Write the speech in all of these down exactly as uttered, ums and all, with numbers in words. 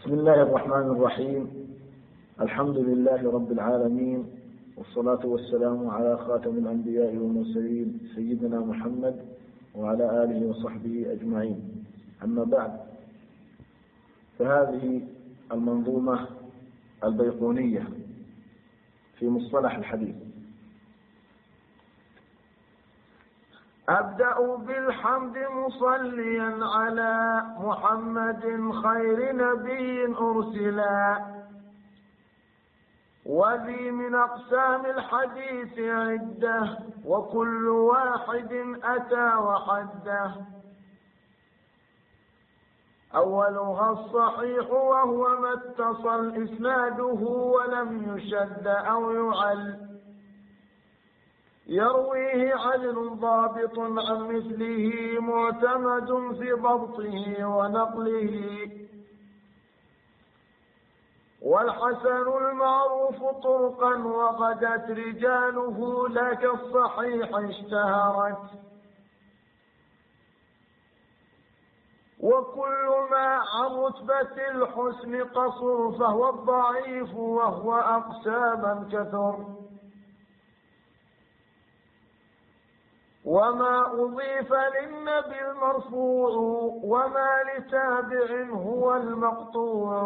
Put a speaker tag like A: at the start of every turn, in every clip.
A: بسم الله الرحمن الرحيم. الحمد لله رب العالمين، والصلاة والسلام على خاتم الأنبياء والمرسلين سيدنا محمد وعلى آله وصحبه أجمعين. أما بعد، فهذه المنظومة البيقونية في مصطلح الحديث.
B: أبدأ بالحمد مصليا على محمد خير نبي أرسلا، وذي من أقسام الحديث عدة، وكل واحد أتى وحده. أولها الصحيح وهو ما اتصل إسناده ولم يشد أو يعل، يرويه عدل ضابط عن مثله معتمد في ضبطه ونقله. والحسن المعروف طرقا وغدت رجاله لا كالصحيح اشتهرت. وكل ما عن رتبة الحسن قصر فهو الضعيف، وهو أقساما كثر. وما أضيف للنبي المرفوع، وما لتابع هو المقطوع.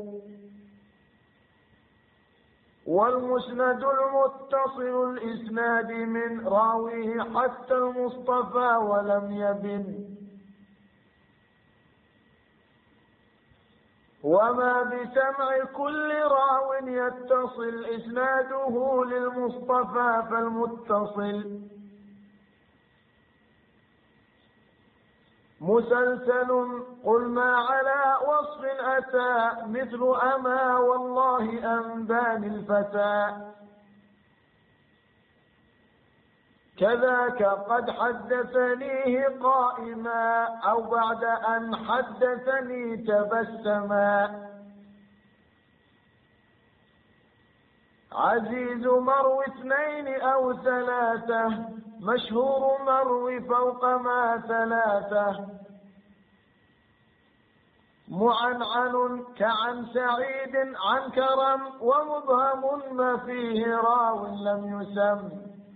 B: والمسند المتصل الإسناد من راويه حتى المصطفى ولم يبن. وما بسمع كل راو يتصل إسناده للمصطفى فالمتصل. مسلسل قل ما على وصف أتى، مثل أما والله أنبان الفتى. كذاك قد حدثنيه قائما، أو بعد أن حدثني تبسما. عزيز مروي اثنين أو ثلاثة، مشهور مروي فوق ما ثلاثة. معنعن كعن سعيد عن كرم، ومبهم ما فيه راو لم يسم.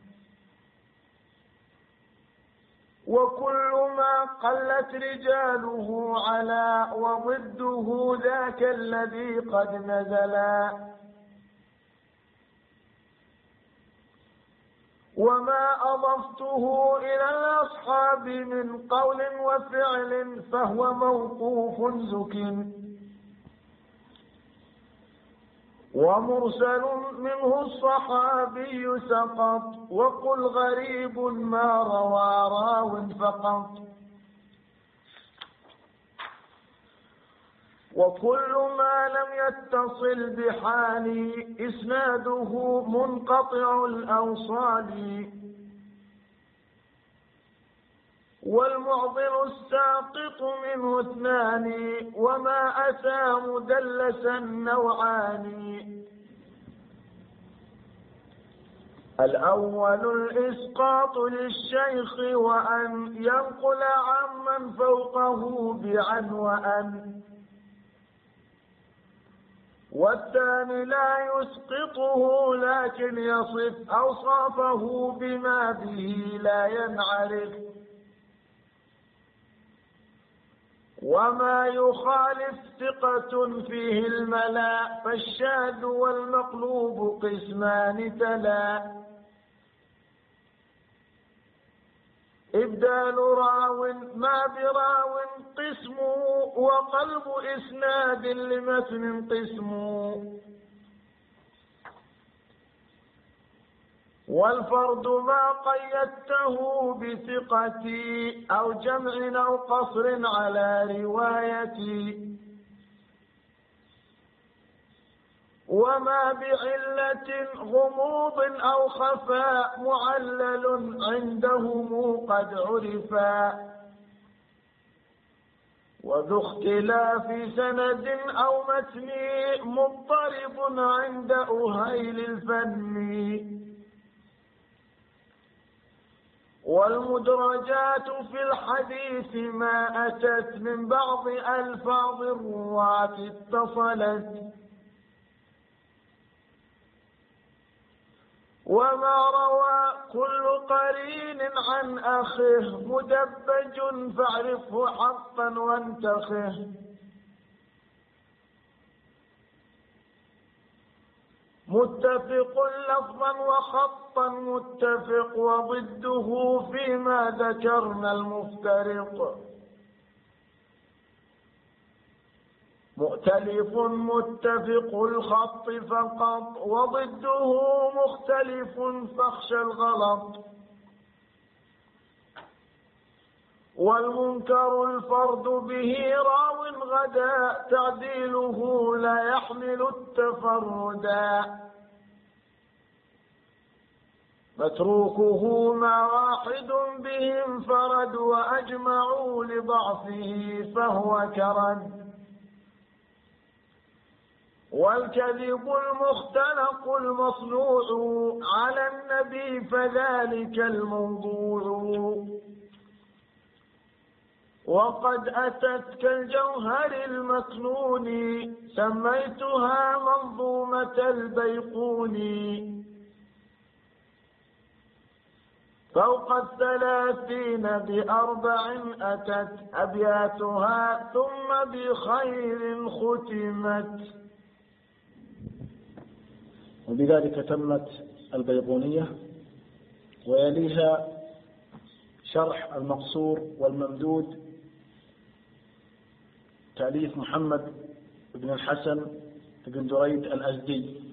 B: وكل ما قلت رجاله على، وضده ذاك الذي قد نزلا. وما أضفته إلى الأصحاب من قول وفعل فهو موقوف زك. ومرسل منه الصحابي سقط، وقل غريب ما روى راو فقط. وكل ما لم يتصل بحال إسناده منقطع الأوصال. والمعضل الساقط منه اثنان، وما أتى مدلسا نوعان. الأول الإسقاط للشيخ، وأن ينقل عمن فوقه بعن وأن. والثاني لا يسقطه لكن يصف أوصافه بما به لا ينعرف. وما يخالف ثقة فيه الملا، فالشاذ والمقلوب قسمان تلا. إبدال راو ما براو قسم، وقلب إسناد لمتن قسم. والفرد ما قيدته بثقتي، أو جمع أو قصر على روايتي. وما بعلة غموض أو خفاء معلل عندهم قد عرفا. وذو اختلاف سند أو متن مضطرب عند أهيل الفن. والمدرجات في الحديث ما أتت من بعض ألفاظ الرواة اتصلت، وما روى كل قرين عن أخيه مدبج فاعرفه حقا وانتخه. متفق لفظا وخطا متفق، وضده فيما ذكرنا المفترق. مؤتلف متفق الخط فقط، وضده مختلف فاخشى الغلط. والمنكر الفرد به راو غدا، تعديله لا يحمل التفردا. متروكه ما واحد به انفرد، وأجمعوا لضعفه فهو كرد. والكذب المختلق المصنوع على النبي فذلك الموضوع. وقد أتت كالجوهر المكنون، سميتها منظومة البيقوني. فوق الثلاثين بأربع أتت أبياتها، ثم بخير ختمت.
A: وبذلك تمت البيقونية، ويليها شرح المقصور والممدود تأليف محمد بن الحسن بن دريد الأزدي.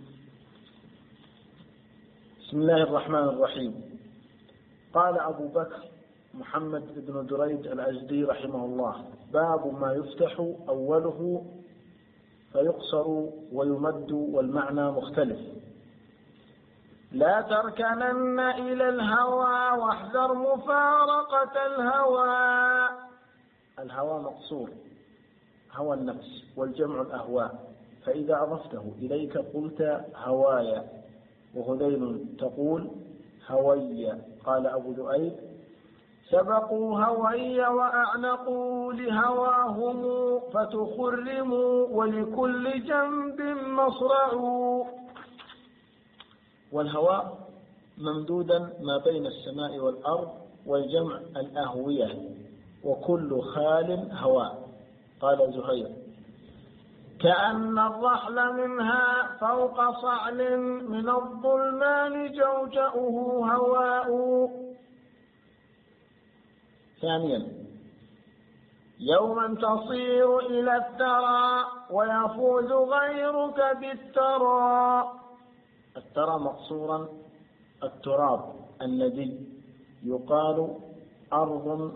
A: بسم الله الرحمن الرحيم. قال أبو بكر محمد بن دريد الأزدي رحمه الله: باب ما يفتح أوله فيقصر ويمد والمعنى مختلف. لا تركنن إلى الهوى واحذر مفارقة الهوى. الهوى مقصور، هوى النفس، والجمع الأهواء، فإذا أضفته إليك قلت هوايا، وهذيل تقول هوي. قال أبو ذؤيب: سبقوا هوي وأعنقوا لهواهم، فتخرموا ولكل جنب مصرع. والهواء ممدودا ما بين السماء والأرض، والجمع الأهوية، وكل خال هواء. قال زهير: كأن الرحل منها فوق صعل، من الظلمان جوجأه هواء. ثانيا: يوما تصير إلى الثرى ويفوز غيرك بالثرى. الثرى مقصورا التراب الندي، يقال أرض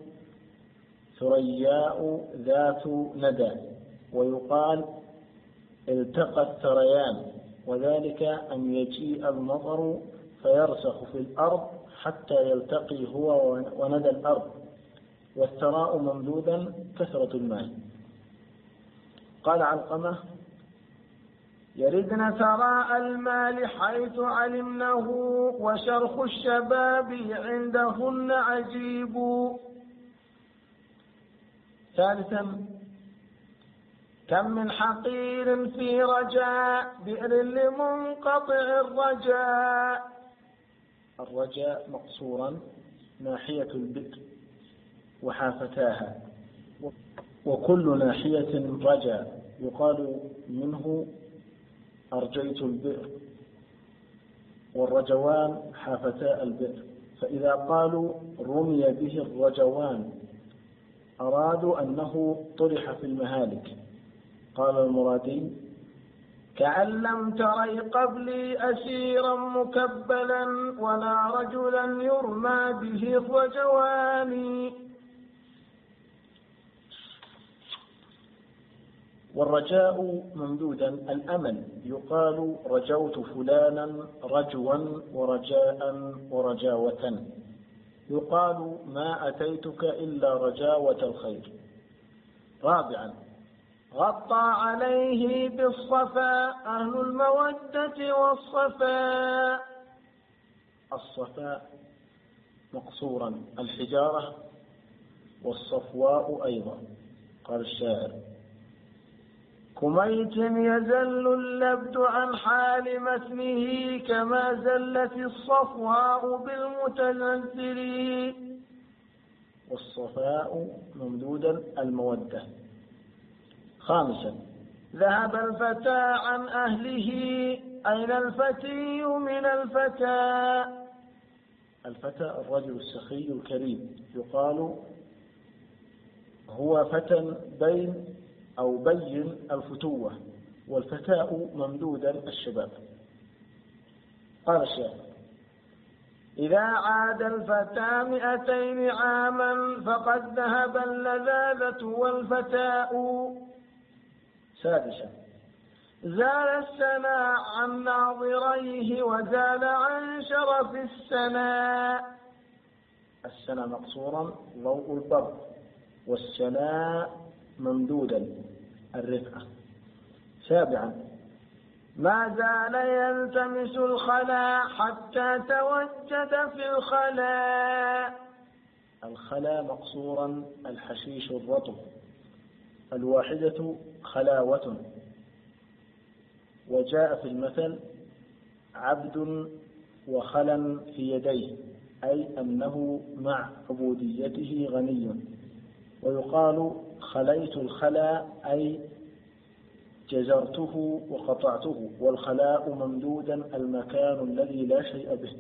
A: ثرياء ذات ندى، ويقال التقى الثريان، وذلك أن يجيء المطر فيرسخ في الأرض حتى يلتقي هو وندى الأرض. والثراء ممدودا كثرة الماء. قال علقمة: يردن ثراء المال حيث علمنه، وشرخ الشباب عندهن عجيب. ثالثا: كم من حقير في رجاء، بئر لمنقطع الرجاء. الرجاء مقصورا ناحية البئر وحافتاها، وكل ناحية رجاء، يقال منه أرجيت البئر. والرجوان حافتا البئر، فإذا قالوا رمي به الرجوان أرادوا أنه طرح في المهالك. قال المرادي: كأن لم تري قبلي أسيرا مكبلا، ولا رجلا يرمى به الرجوان. والرجاء ممدودا الأمل، يقال رجوت فلانا رجوا ورجاء ورجاوة. يقال ما أتيتك إلا رجاوة الخير. رابعا: غطى عليه بالصفاء أهل المودة والصفاء. الصفاء مقصورا الحجارة والصفواء أيضا. قال الشاعر:
B: كميت يزل اللبد عن حال متنه كما زلت الصفواء بالمتنزل.
A: والصفاء ممدودا المودة. خامسا:
B: ذهب الفتى عن أهله. أين الفتي من الفتى؟
A: الفتى الرجل السخي الكريم، يقال هو فتى بين أو بين الفتوة، والفتاء ممدودا الشباب. قال الشاعر:
B: إذا عاد الفتى مئتين عاما فقد ذهب اللذاذة والفتاء.
A: سادسا:
B: زال السنا عن ناظريه وزال عن شرف السناء.
A: السنا مقصورا ضوء البر، والسناء ممدودا الرفعة. سابعا:
B: ما زال يلتمس الخلا حتى توجد في الخلاء.
A: الخلا مقصورا الحشيش الرطب، الواحدة خلاوة. وجاء في المثل: عبد وخلا في يديه، أي أنه مع عبوديته غني. ويقال خليت الخلا أي جزرته وقطعته، والخلاء ممدودا المكان الذي لا شيء به.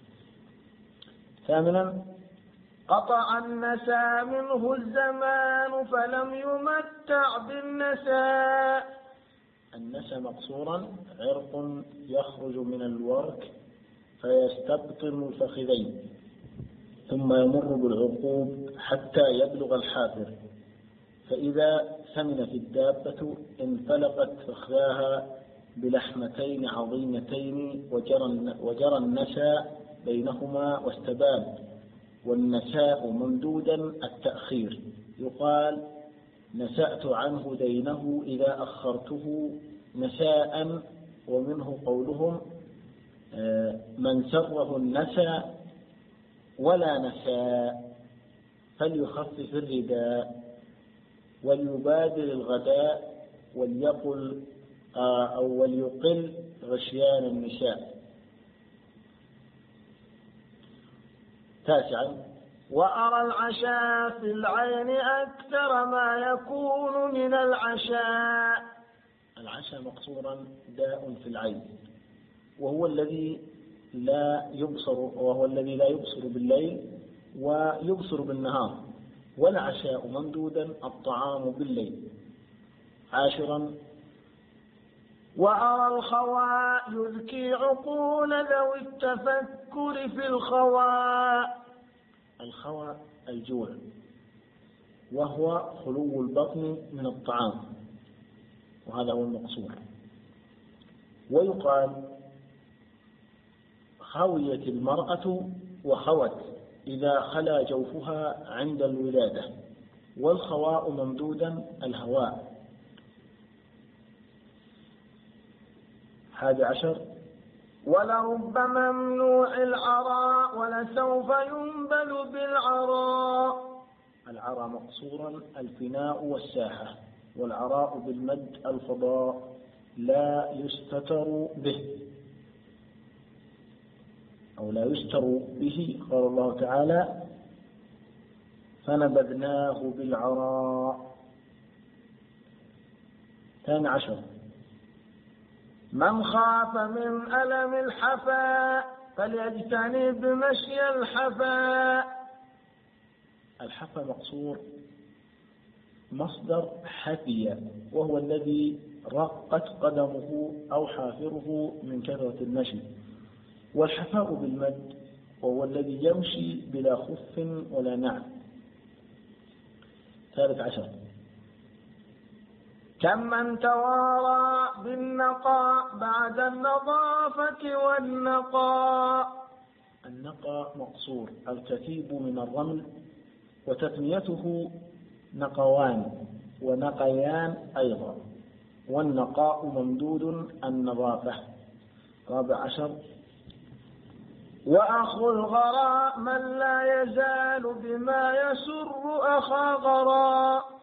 A: ثامنا:
B: قطع النسى منه الزمان فلم يمتع بالنساء.
A: النسى مقصورا عرق يخرج من الورك فيستبطن الفخذين، ثم يمر بالعقوب حتى يبلغ الحافر، فإذا ثمنت الدابة انفلقت فخذاها بلحمتين عظيمتين وجرى النسى بينهما واستبان. والنساء ممدودا التأخير، يقال نسأت عنه دينه إذا أخرته نساء. ومنه قولهم: من سره النسى ولا نساء فليخفف الرداء وليبادر الغداء وليقل أو وليقل غشيان النساء. تاسعا:
B: وأرى العشاء في العين أكثر ما يكون من العشاء.
A: العشاء مقصورا داء في العين، وهو الذي لا يبصر وهو الذي لا يبصر بالليل ويبصر بالنهار. والعشاء ممدودا الطعام بالليل. عاشرا:
B: وأرى الخواء يذكي عقول ذوي التفكر في الخواء.
A: الخوى الجوع، وهو خلو البطن من الطعام، وهذا هو المقصود. ويقال خويت المرأة وخوت إذا خلا جوفها عند الولادة. والخواء ممدودا الهواء. حادي عشر:
B: ولرب ممنوع العراء ولسوف ينبل بالعراء.
A: العراء مقصورا الفناء والساحة، والعراء بالمد الفضاء لا يستتر به أو لا يستر به. قال الله تعالى: فنبذناه بالعراء. ثاني عشر:
B: من خاف من ألم الحفاء فليجتنب مشي الحفاء.
A: الحفا مقصور مصدر حفي، وهو الذي رقت قدمه أو حافره من كثرة المشي. والحفاء بالمد وهو الذي يمشي بلا خف ولا نعل. ثالث عشر:
B: كم من توارى بالنقاء بعد النظافة والنقاء.
A: النقاء مقصور الكثيب من الرمل، وتثنيته نقوان ونقيان أيضا. والنقاء ممدود النظافة. رابع عشر:
B: وأخو الغراء من لا يزال بما يسر أخا غراء.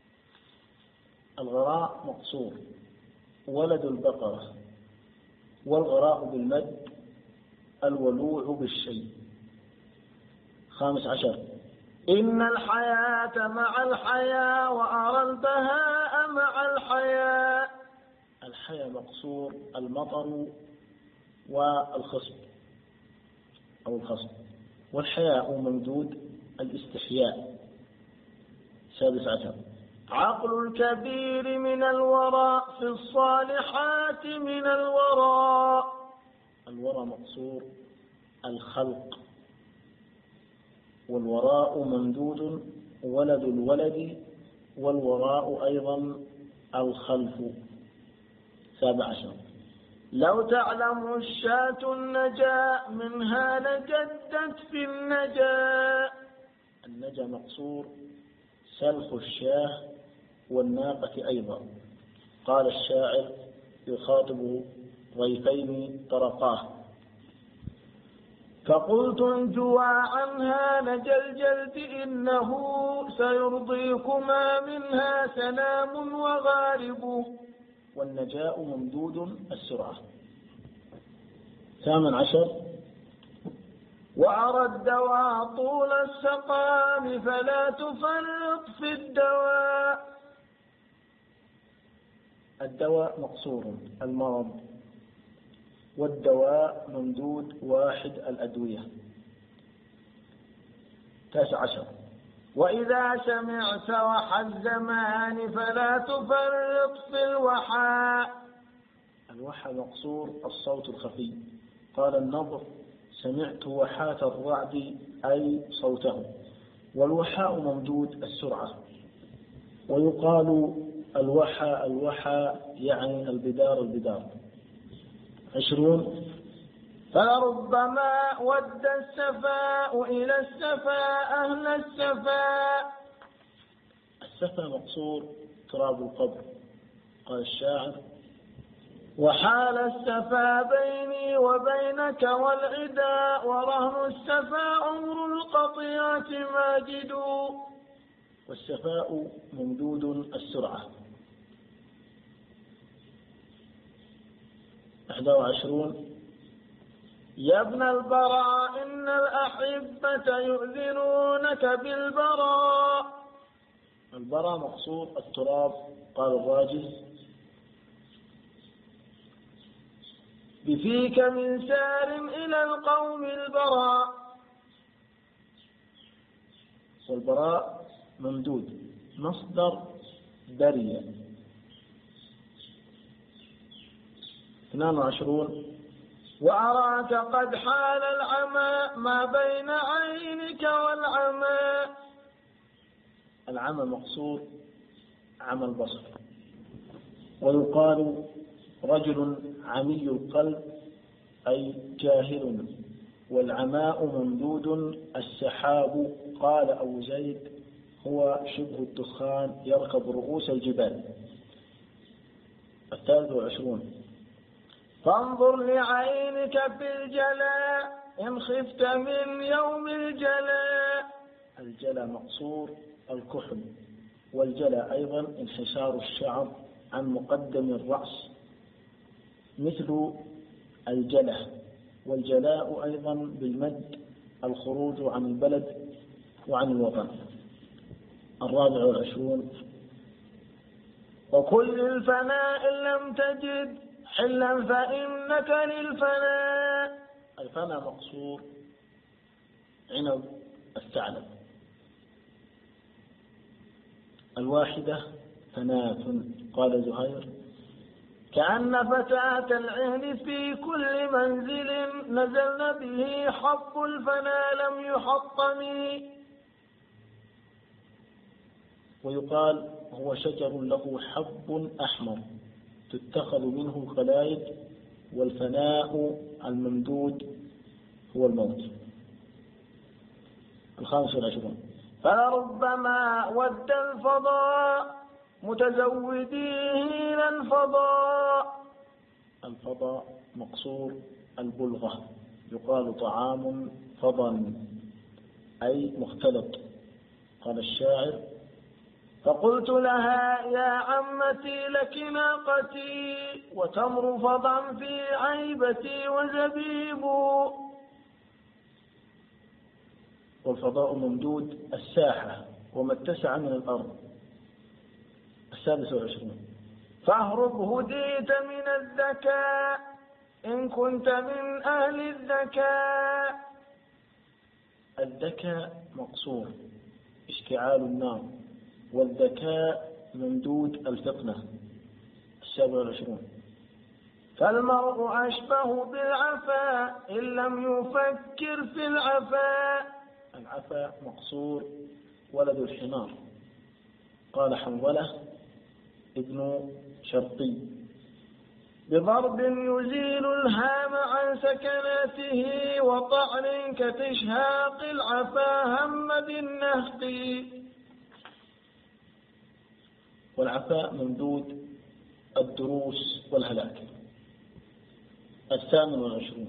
C: الغراء مقصور ولد البقرة، والغراء بالمد الولوع بالشيء. خامس عشر
B: إن الحياة مع الحياة وأرى البهاء مع الحياة.
C: الحياة مقصور المطر والخصب أو الخصب، والحياء ممدود الاستحياء. سادس عشر
B: عقل الكبير من الوراء في الصالحات من الوراء.
C: الوراء مقصور الخلق، والوراء ممدود ولد الولد، والوراء أيضا الخلف. سابع عشر
B: لو تعلم الشاة النجاء منها لجدت في النجاء.
C: النجا مقصور سلخ الشاه والناقة أيضا. قال الشاعر يخاطب ضيفين طرقاه:
B: فقلت انجوا عنها نجا الجلد إنه سيرضيكما منها سلام وغارب.
C: والنجاء ممدود السرعة. ثامن عشر
B: وأرى الدواء طول السقام فلا تفرط في الدواء.
C: الدواء مقصور المرض، والدواء ممدود واحد الأدوية. تاسع عشر
B: وإذا سمعت وحى الزمان فلا تفرط في الوحاء.
C: الوحى مقصور الصوت الخفي. قال النضر: سمعت وحاة الرعد أي صوته. والوحاء ممدود السرعة. ويقال الوحى الوحى يعني البدار البدار. عشرون
B: فلربما ود السفاء إلى السفاء أهل السفاء.
C: السفا مقصور تراب القبر. قال الشاعر:
B: وحال السفا بيني وبينك والعداء ورهن السفا عمر القطيات ماجد.
C: والسفاء ممدود السرعة. إحدى وعشرون
B: يا ابن البراء إن الأحبة يؤذنونك بالبراء.
C: البراء مقصور التراب. قال الراجز:
B: بفيك من سار إلى القوم البراء.
C: والبراء ممدود مصدر برية. اثنان وعشرون
B: وأراك قد حال العمى ما بين عينك والعمى.
C: العمى مقصور عمى البصر. ويقال رجل عمي القلب أي جاهل. والعماء ممدود السحاب. قال أبو زيد: هو شبه الدخان يركب رؤوس الجبال. الثالث والعشرون
B: فانظر لعينك في الجلاء إن خفت من يوم الجلاء.
C: الجلاء مقصور الكحل. والجلاء أيضا انحسار الشعر عن مقدم الرأس مثل الجلة. والجلاء أيضا بالمد الخروج عن البلد وعن الوطن. الرابع والعشرون
B: وكل الفناء لم تجد حلا فإنك للفناء.
C: الفناء مقصور عنب الثعلب. الواحدة فناة. قال زهير:
B: كأن فتاة العهد في كل منزل نزلن به حق الفنا لم يحطم.
C: ويقال هو شجر له حب أحمر تتخذ منه الخلائد. والفناء الممدود هو الموت. الخامس والعشرون
B: فلربما ود الفضاء متزوديه إلى الفضاء.
C: الفضاء مقصور البلغة. يقال طعام فضا أي مختلط. قال الشاعر:
B: فقلت لها يا عمتي لك ناقتي وتمر فضا في عيبتي وزبيب.
C: والفضاء ممدود الساحة وما اتسع من الأرض. السادس والعشرون:
B: فاهرب هديت من الذكاء إن كنت من أهل الذكاء.
C: الذكاء مقصور اشتعال النار، والذكاء ممدود الفطنة. السابع والعشرون:
B: فالمرء أشبه بالعفاء إن لم يفكر في العفاء.
C: العفاء مقصور ولد الحمار. قال حنظلة ابن شرقي:
B: بضرب يزيل الهام عن سكناته وطعن كتشهاق العفا هم بالنهق.
C: والعفاء ممدود الدروس والهلاك. الثامن والعشرون: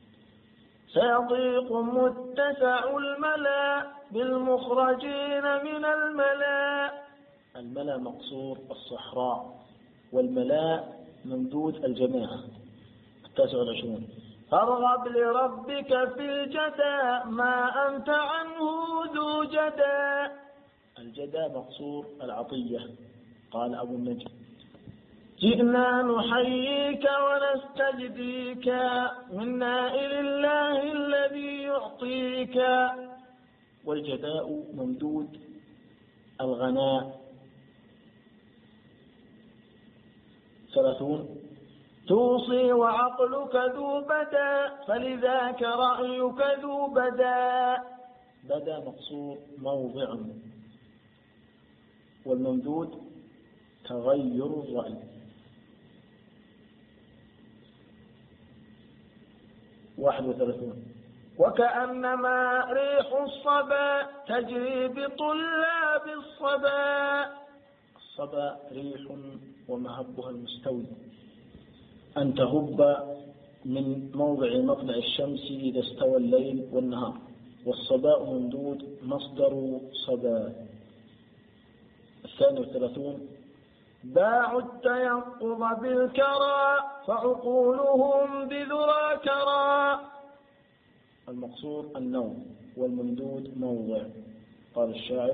B: سيضيق متسع الملا بالمخرجين من الملا.
C: الملا مقصور الصحراء، والملاء ممدود الجماعة. التاسع والعشرون:
B: فارغب لربك في الجدى ما أنت عنه ذو جدى.
C: الجدى مقصور العطية. قال أبو النجم:
B: جئنا نحييك ونستجديك من نائل الله الذي يعطيك.
C: والجداء ممدود الغناء. ثلاثون:
B: توصي وعقلك ذو بدا فلذاك رأيك ذو بدا.
C: بدا مقصور موضع، والممدود تغير الرأي. واحد وثلاثون:
B: وكأنما ريح الصبا تجري بطلاب الصبا.
C: الصبا ريح ومهبها المستوي، أن تهب من موضع مطلع الشمس إذا استوى الليل والنهار. والصباء ممدود مصدر صبا. الثاني والثلاثون:
B: باعوا التيقظ بالكرى فعقولهم بذرى كرى.
C: المقصود النوم، والممدود موضع. قال الشاعر: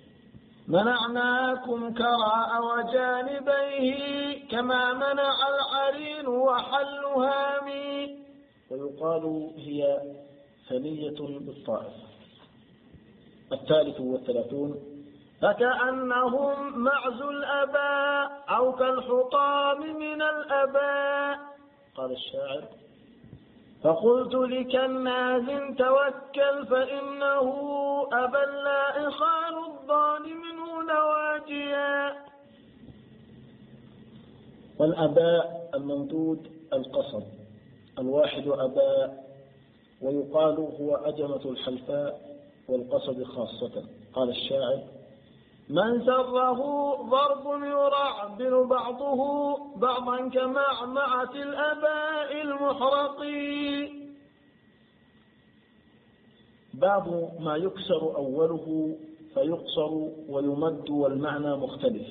B: منعناكم كراء وجانبيه كما منع العرين وحل هامي.
C: ويقال هي ثنية بالطائف. الثالث والثلاثون:
B: فكأنهم معز الأباء أو كالحطام من الأباء.
C: قال الشاعر:
B: فقلت لكناز توكل فإنه أبى اللائخان الضان منه نواجيا.
C: والأباء الممدود القصب، الواحد أباء، ويقال هو أجمة الحلفاء والقصب خاصة. قال الشاعر:
B: من سره ضرب يرعبن بعضه بعضا كمعمعة الأباء المحرقي.
C: باب ما يكسر أوله فيقصر ويمد والمعنى مختلف.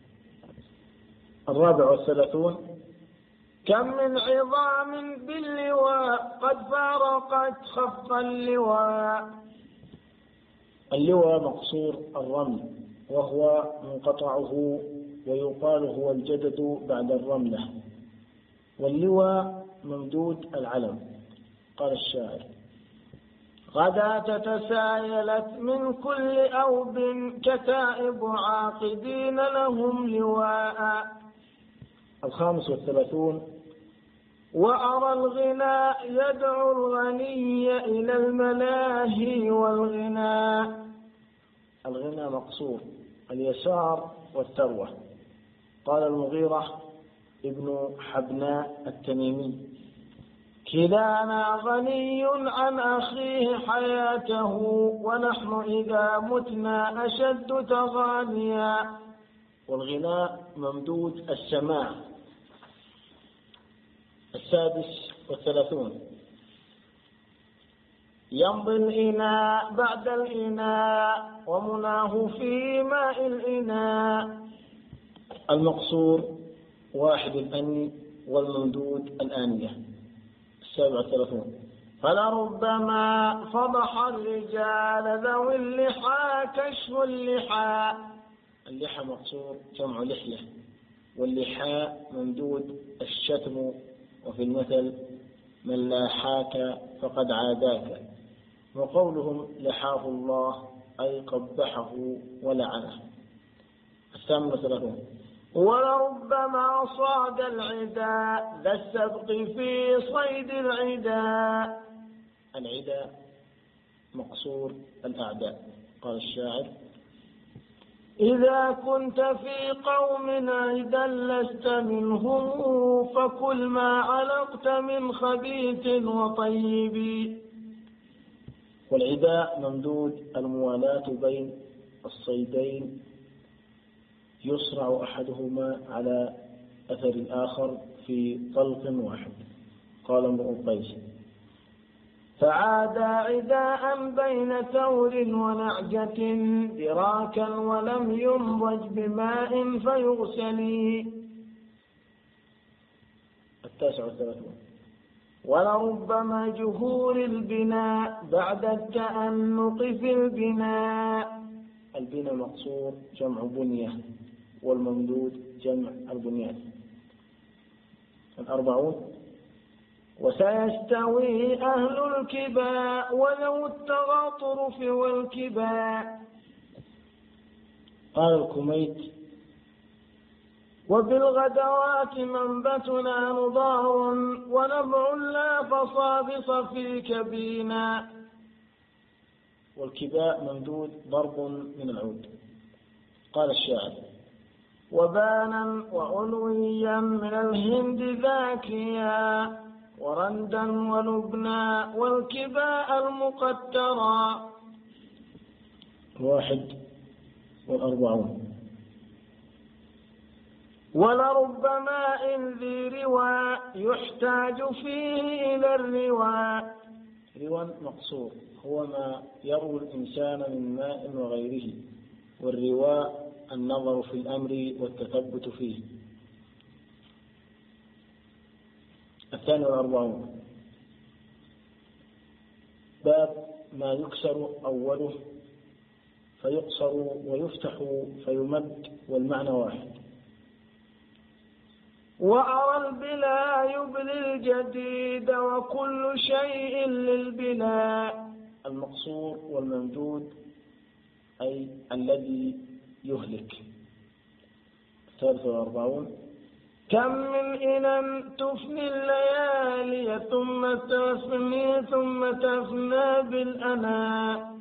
C: الرابع والثلاثون:
B: كم من عظام باللواء قد فارقت خف اللواء.
C: اللواء مقصور الرمل، وهو منقطعه، ويقال هو الجدد بعد الرملة. واللواء ممدود العلم. قال الشاعر:
B: غدا تتسايلت من كل أوب كتائب عاقدين لهم لواء.
C: الخامس والثلاثون:
B: وأرى الغناء يدعو الغني إلى الملاهي والغناء.
C: الغنى مقصور اليسار والثروة. قال المغيرة ابن حبناء التميمي:
B: كلانا غني عن أخيه حياته ونحن إذا متنا أشد تغانيا.
C: والغناء ممدود السماع. السادس والثلاثون:
B: يمضي الإناء بعد الإناء ومناه في ماء الإناء.
C: المقصور واحد الأني والممدود الآنية. السابع والثلاثون.
B: فلربما فضح الرجال ذوي اللحى كشف اللحى.
C: اللحى مقصور جمع لحية، واللحاء ممدود الشتم، وفي المثل من لا حاك فقد عاداك. وقولهم لحاه الله أي قبحه ولعنه. الثامن والثلاثون.
B: ولربما صاد العدا ذا السبق في صيد العدا.
C: العدا مقصور الأعداء. قال الشاعر:
B: إذا كنت في قوم عدا لست منهم فكل ما علقت من خبيث وطيب.
C: والعداء ممدود الموالاة بين الصيدين يصرع أحدهما على أثر الآخر في طلق واحد. قال امرؤ القيس:
B: فعادا عداء بين ثور ونعجة دراكا ولم ينضج بماء فيغسلي.
C: التاسع والثلاثون.
B: ولربما جهور البناء بعد التأنق في البناء.
C: البناء مقصور جمع بنية، والممدود جمع البنيان. الأربعون.
B: وسيستوي أهل الكباء وذو التغاطرف والكباء.
C: قال الكميت:
B: وبالغدوات منبتنا نضار ونبع لا فصابص في كبينا.
C: والكباء ممدود ضرب من العود. قال الشاعر:
B: وبانا وعلويا من الهند ذاكيا ورندا ولبنا والكباء المقترا.
C: واحد والأربعون.
B: ولربما إن ذي رواء يحتاج فيه إلى الرواء.
C: رواء مقصور هو ما يروي الإنسان من ماء وغيره، والرواء النظر في الأمر والتثبت فيه. الثاني والأربعون. باب ما يكسر أوله فيقصر ويفتح فيمد والمعنى واحد.
B: وأرى البلا يبلي الجديد وكل شيء للبلا.
C: المقصور والممدود أي الذي يهلك. الثالث والأربعون.
B: كم من إن تفني الليالي ثم تفني ثم تفنى بالأناء.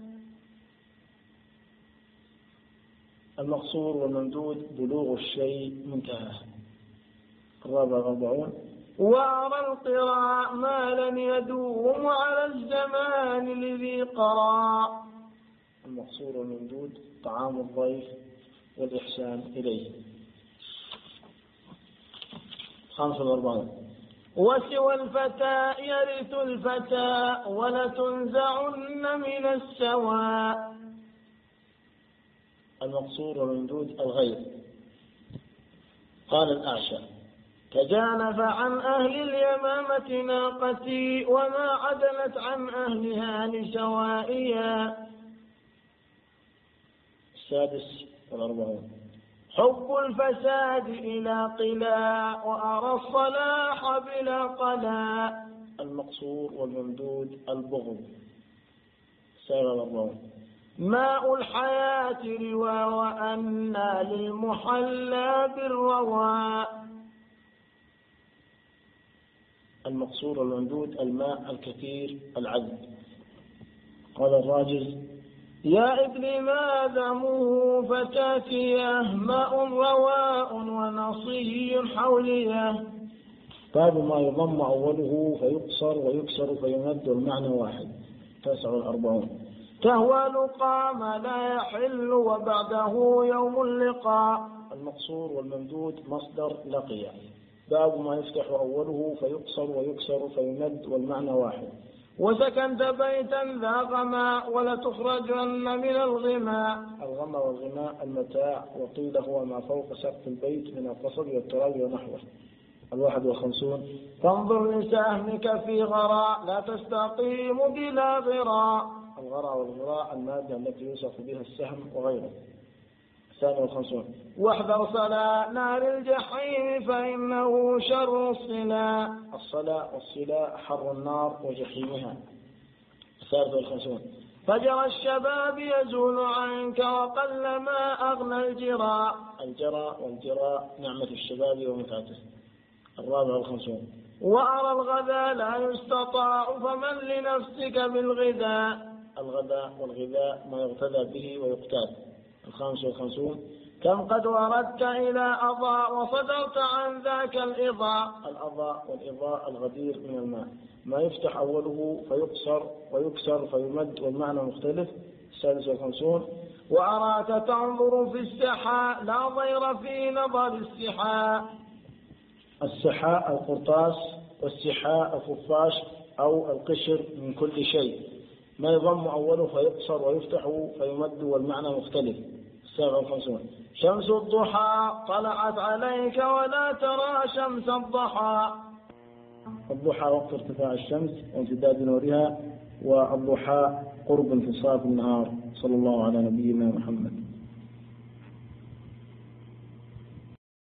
C: المقصور والممدود بلوغ الشيء منتهى. الرابع والأربعون.
B: وأرى القراء ما لن يدوم على الزمان لذي قراء.
C: المقصور والممدود طعام الضيف والإحسان إليه. خمسة والأربعون.
B: وسوى الفتى يرث الفتى ولتنزعن من السواء.
C: المقصور والممدود الغير. قال الأعشى:
B: تجانف عن أهل اليمامة ناقتي وما عدلت عن أهلها لسوائيا.
C: السادس والأربعون.
B: حب الفساد إلى قلاع وأرى الصلاح بلا قلاع.
C: المقصور والممدود البغض. السابع والأربعون.
B: ماء الحياة روى وأنى للمحلى بالرواء.
C: المقصور والممدود الماء الكثير العذب. قال الراجز:
B: يا ابن ما دمه فتاتيه ماء رواء ونصي حوليه.
C: باب ما يضم أوله فيقصر ويكسر فيمد المعنى واحد. تسع والأربعون.
B: تهوى قام لا يحل وبعده يوم اللقاء.
C: المقصور والممدود مصدر لقي. باب ما يفتح أوله فيقصر ويكسر فيمد والمعنى واحد.
B: وسكنت بيتا ذا غما ولتخرجن من الغماء.
C: الغم والغماء المتاع، وقيل هو ما فوق سقف البيت من القصب والتراب ونحوه. الواحد والخمسون.
B: فانظر لسهمك في غراء لا تستقيم بلا غراء.
C: الغراء والغراء المادة التي يوصف بها السهم وغيره. الثاني والخمسون.
B: واحذر صلاة نار الجحيم فإنه شر الصلاة.
C: الصلاة والصلاة حر النار وجحيمها. الثالث والخمسون.
B: فجر الشباب يزول عنك وقل ما أغنى الجراء.
C: الجراء والجراء نعمة الشباب ومتعته. الرابع والخمسون.
B: وأرى الغذاء لا يستطاع فمن لنفسك بالغذاء.
C: الغذاء والغذاء ما يغتذى به ويقتات. الخامس والخمسون.
B: كم قد وردت إلى أضاء وصدرت عن ذاك الإضاء.
C: الأضاء والإضاء الغدير من الماء، ما يفتح أوله فيقصر ويكسر فيمد والمعنى مختلف. السادس والخمسون.
B: وأراك تنظر في السحاء لا ضير في نظر السحاء.
C: السحاء القرطاس، والسحاء الخفاش أو القشر من كل شيء، ما يضم أوله فيقصر ويفتح فيمد والمعنى مختلف. السابع والخمسون. شمس الضحى طلعت عليك ولا ترى شمس الضحى. الضحى وقت ارتفاع الشمس وامتداد نورها، والضحى قرب انتصاف النهار. صلى الله على نبينا محمد.